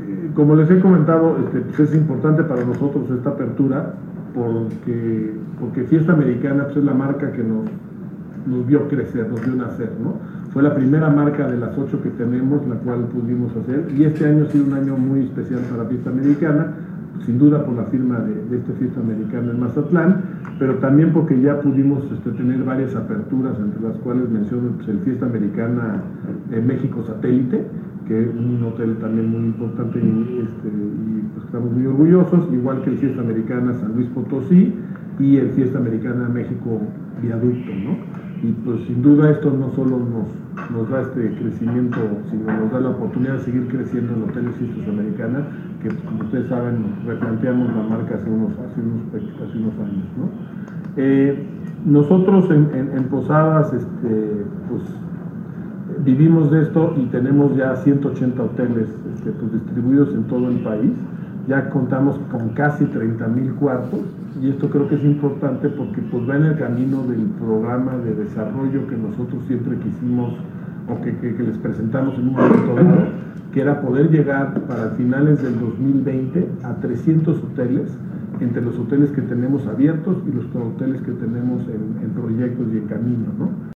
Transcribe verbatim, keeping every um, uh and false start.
como les he comentado, este, pues es importante para nosotros esta apertura porque, porque Fiesta Americana pues es la marca que nos, nos vio crecer, nos vio nacer, ¿no? Fue la primera marca de las ocho que tenemos, la cual pudimos hacer, y este año ha sido un año muy especial para Fiesta Americana, sin duda por la firma de, de esta Fiesta Americana en Mazatlán, pero también porque ya pudimos este, tener varias aperturas, entre las cuales menciono pues, el Fiesta Americana en México Satélite, que es un hotel también muy importante y, este, y pues, estamos muy orgullosos, igual que el Fiesta Americana San Luis Potosí y el Fiesta Americana México Viaducto, ¿no? Y pues sin duda esto no solo nos, nos da este crecimiento, sino nos da la oportunidad de seguir creciendo en Hoteles Fiestas Americana, que pues, como ustedes saben, replanteamos la marca hace unos, hace unos, hace unos años, ¿no? Eh, nosotros en, en, en Posadas este, pues, vivimos de esto y tenemos ya ciento ochenta hoteles este, pues, distribuidos en todo el país. Ya contamos con casi treinta mil cuartos y esto creo que es importante porque pues va en el camino del programa de desarrollo que nosotros siempre quisimos o que, que, que les presentamos en un momento dado, que era poder llegar para finales del dos mil veinte a trescientos hoteles, entre los hoteles que tenemos abiertos y los hoteles que tenemos en, en proyectos y en camino, ¿no?